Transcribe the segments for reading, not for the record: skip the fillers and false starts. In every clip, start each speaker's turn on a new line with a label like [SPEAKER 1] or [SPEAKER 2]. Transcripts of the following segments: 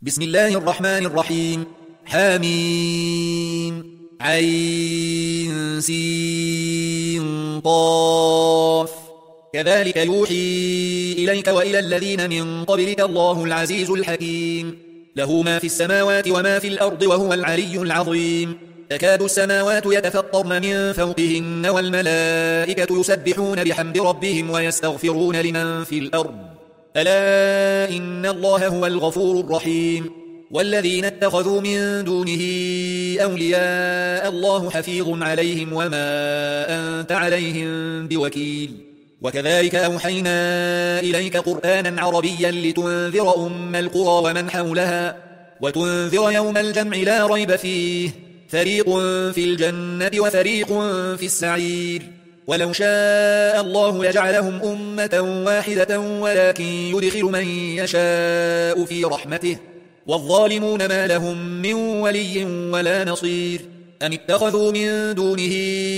[SPEAKER 1] بسم الله الرحمن الرحيم. حاميم عين سين قاف. كذلك يوحي إليك وإلى الذين من قبلك الله العزيز الحكيم. له ما في السماوات وما في الأرض وهو العلي العظيم. تكاد السماوات يتفطرن من فوقهن والملائكة يسبحون بحمد ربهم ويستغفرون لمن في الأرض. ألا إن الله هو الغفور الرحيم. والذين اتخذوا من دونه أولياء الله حفيظ عليهم وما أنت عليهم بوكيل. وكذلك أوحينا إليك قرآنا عربيا لتنذر أم القرى ومن حولها وتنذر يوم الجمع لا ريب فيه، فريق في الجنة وفريق في السعير. ولو شاء الله لجعلهم أمة واحدة ولكن يدخل من يشاء في رحمته، والظالمون ما لهم من ولي ولا نصير. أم اتخذوا من دونه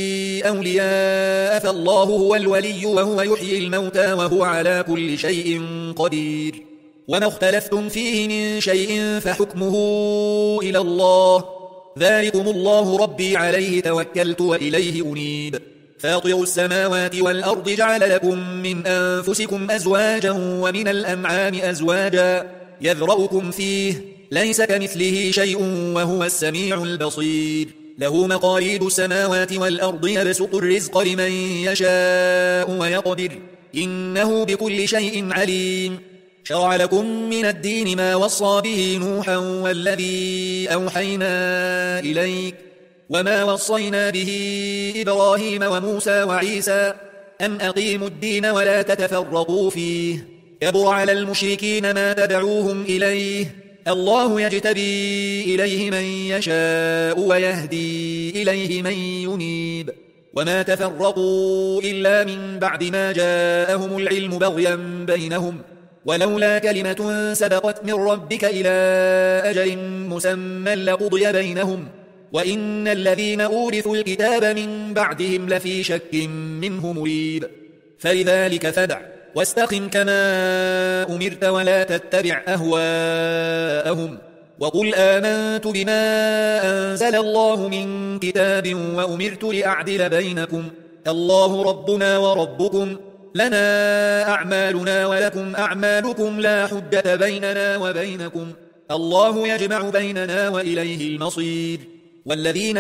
[SPEAKER 1] أولياء فالله هو الولي وهو يحيي الموتى وهو على كل شيء قدير. وما اختلفتم فيه من شيء فحكمه إلى الله، ذلكم الله ربي عليه توكلت وإليه أنيب. فاطر السماوات والأرض جعل لكم من أنفسكم أزواجا ومن الأنعام أزواجا يذرأكم فيه، ليس كمثله شيء وهو السميع البصير. له مقاليد السماوات والأرض يبسط الرزق لمن يشاء ويقدر، إنه بكل شيء عليم. شرع لكم من الدين ما وصى به نوحا والذي أوحينا إليك وما وصينا به إبراهيم وموسى وعيسى أن أقيموا الدين ولا تتفرقوا فيه. كبر على المشركين ما تدعوهم إليه، الله يجتبي إليه من يشاء ويهدي إليه من ينيب. وما تفرقوا إلا من بعد ما جاءهم العلم بغيا بينهم، ولولا كلمة سبقت من ربك إلى أجل مسمى لقضي بينهم، وإن الذين أورثوا الكتاب من بعدهم لفي شك منه مريب. فلذلك فدع واستقم كما أمرت ولا تتبع أهواءهم، وقل آمنت بما أنزل الله من كتاب وأمرت لأعدل بينكم، الله ربنا وربكم، لنا أعمالنا ولكم أعمالكم، لا حجة بيننا وبينكم، الله يجمع بيننا وإليه المصير. والذين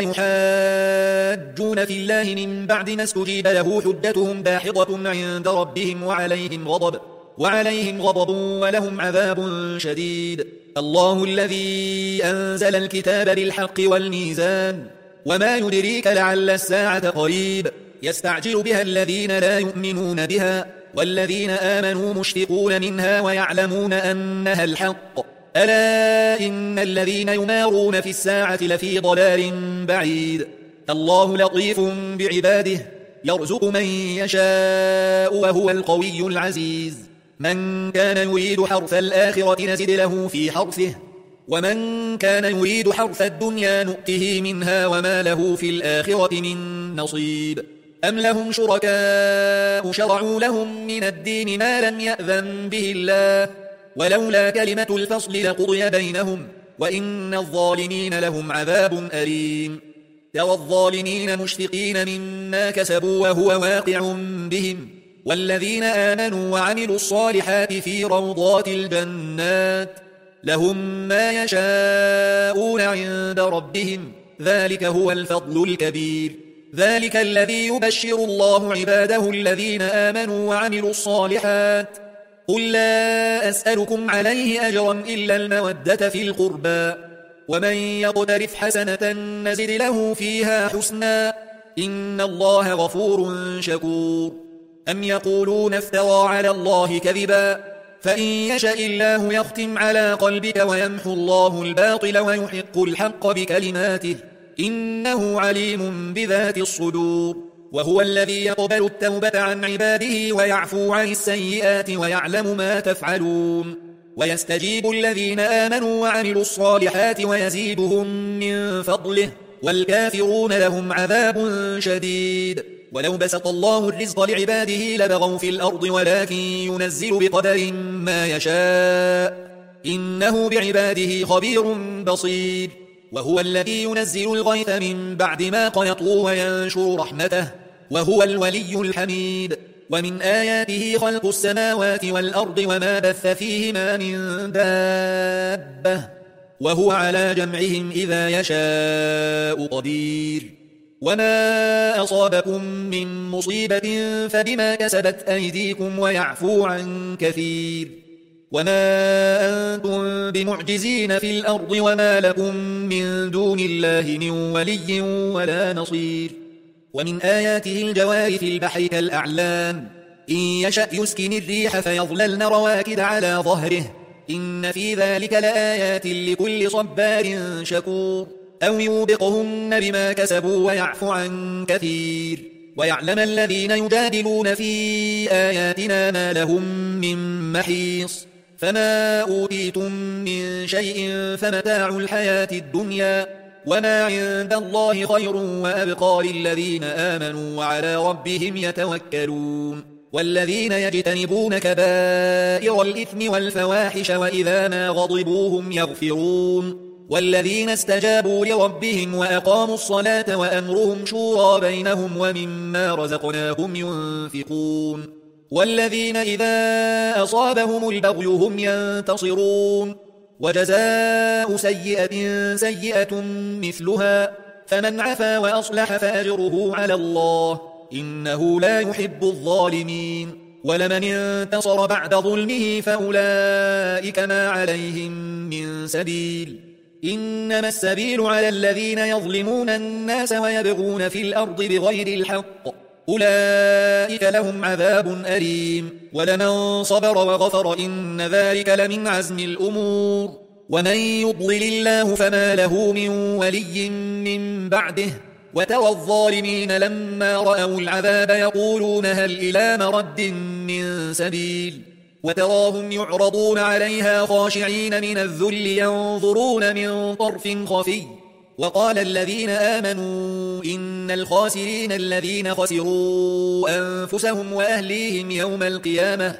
[SPEAKER 1] يحاجون في الله من بعد ما استجيب له حجتهم داحضة عند ربهم وعليهم غضب ولهم عذاب شديد. الله الذي أنزل الكتاب بالحق والميزان، وما يدريك لعل الساعة قريب، يستعجل بها الذين لا يؤمنون بها، والذين آمنوا مشفقون منها ويعلمون أنها الحق. ألا إن الذين يمارون في الساعة لفي ضلال بعيد. الله لطيف بعباده، يرزق من يشاء وهو القوي العزيز. من كان يريد حرث الآخرة نزد له في حرثه، ومن كان يريد حرث الدنيا نؤته منها وما له في الآخرة من نصيب. أم لهم شركاء شرعوا لهم من الدين ما لم يأذن به الله، ولولا كلمة الفصل لقضي بينهم، وإن الظالمين لهم عذاب أليم. ترى الظالمين مشفقين مما كسبوا وهو واقع بهم، والذين آمنوا وعملوا الصالحات في روضات الجنات لهم ما يشاءون عند ربهم، ذلك هو الفضل الكبير. ذلك الذي يبشر الله عباده الذين آمنوا وعملوا الصالحات. قل لا أسألكم عليه أجرا إلا المودة في القربى، ومن يقترف حسنة نزد له فيها حسنا، إن الله غفور شكور. أم يقولون افترى على الله كذبا، فإن يشاء الله يختم على قلبك ويمحو الله الباطل ويحق الحق بكلماته، إنه عليم بذات الصدور. وهو الذي يقبل التوبة عن عباده ويعفو عن السيئات ويعلم ما تفعلون، ويستجيب الذين آمنوا وعملوا الصالحات ويزيدهم من فضله، والكافرون لهم عذاب شديد. ولو بسط الله الرزق لعباده لبغوا في الأرض ولكن ينزل بقدر ما يشاء، إنه بعباده خبير بصير وهو الذي ينزل الغيث من بعد ما قنطوا وينشر رحمته وهو الولي الحميد ومن آياته خلق السماوات والأرض وما بث فيهما من دابة وهو على جمعهم إذا يشاء قدير وما أصابكم من مصيبة فبما كسبت أيديكم ويعفو عن كثير وما أنتم بمعجزين في الأرض وما لكم من دون الله من ولي ولا نصير ومن آياته الجوار في البحر كالأعلام إن يشأ يسكن الريح فيظللن رواكد على ظهره إن في ذلك لآيات لكل صبار شكور أو يوبقهن بما كسبوا ويعفو عن كثير ويعلم الذين يجادلون في آياتنا ما لهم من محيص فما أوتيتم من شيء فمتاع الحياة الدنيا وما عند الله خير وأبقى للذين آمنوا وعلى ربهم يتوكلون والذين يجتنبون كبائر الإثم والفواحش وإذا ما غضبوا هم يغفرون والذين استجابوا لربهم وأقاموا الصلاة وأمرهم شورى بينهم ومما رزقناهم ينفقون والذين إذا أصابهم البغي هم ينتصرون وجزاء سيئة سيئة مثلها فمن عفا وأصلح فأجره على الله إنه لا يحب الظالمين ولمن انتصر بعد ظلمه فأولئك ما عليهم من سبيل إنما السبيل على الذين يظلمون الناس ويبغون في الأرض بغير الحق أولئك لهم عذاب أليم ولمن صبر وغفر إن ذلك لمن عزم الأمور ومن يضلل الله فما له من ولي من بعده وترى الظالمين لما رأوا العذاب يقولون هل إلى مرد من سبيل وتراهم يعرضون عليها خاشعين من الذل ينظرون من طرف خفي وقال الذين آمنوا إن الخاسرين الذين خسروا أنفسهم وأهليهم يوم القيامة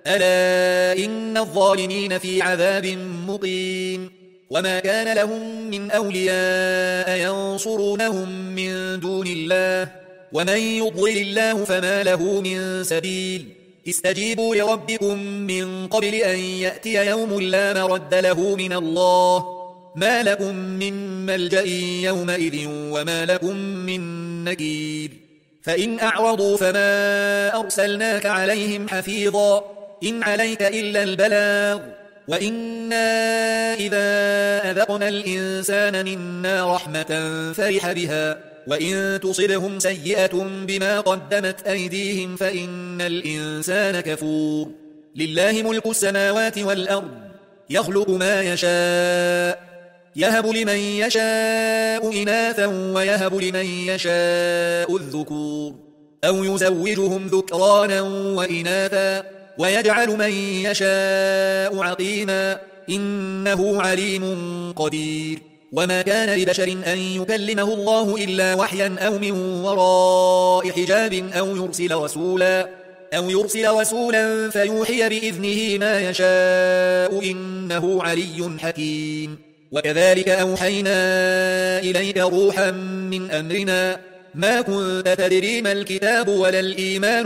[SPEAKER 1] ألا إن الظالمين في عذاب مقيم وما كان لهم من أولياء ينصرونهم من دون الله ومن يضلل الله فما له من سبيل استجيبوا لربكم من قبل أن يأتي يوم لا مرد له من الله ما لكم من ملجأ يومئذ وما لكم من نكير فإن أعرضوا فما أرسلناك عليهم حفيظا إن عليك إلا البلاغ وإنا إذا أذقنا الإنسان منا رحمة فرح بها وإن تصبهم سيئة بما قدمت أيديهم فإن الإنسان كفور لله ملك السماوات والأرض يخلق ما يشاء يهب لمن يشاء إناثا ويهب لمن يشاء الذكور أو يزوجهم ذكرانا وإناثا ويجعل من يشاء عقيما إنه عليم قدير وما كان لبشر أن يكلمه الله إلا وحيا أو من وراء حجاب أو يرسل رسولا فيوحي بإذنه ما يشاء إنه علي حكيم وكذلك أوحينا إليك روحا من أمرنا ما كنت تدري ما الكتاب ولا الإيمان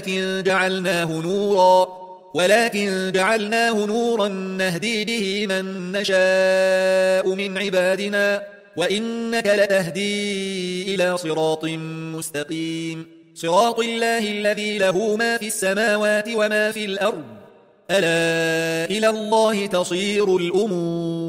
[SPEAKER 1] ولكن جعلناه نورا نهدي به من نشاء من عبادنا وإنك لتهدي إلى صراط مستقيم صراط الله الذي له ما في السماوات وما في الأرض ألا إلى الله تصير الأمور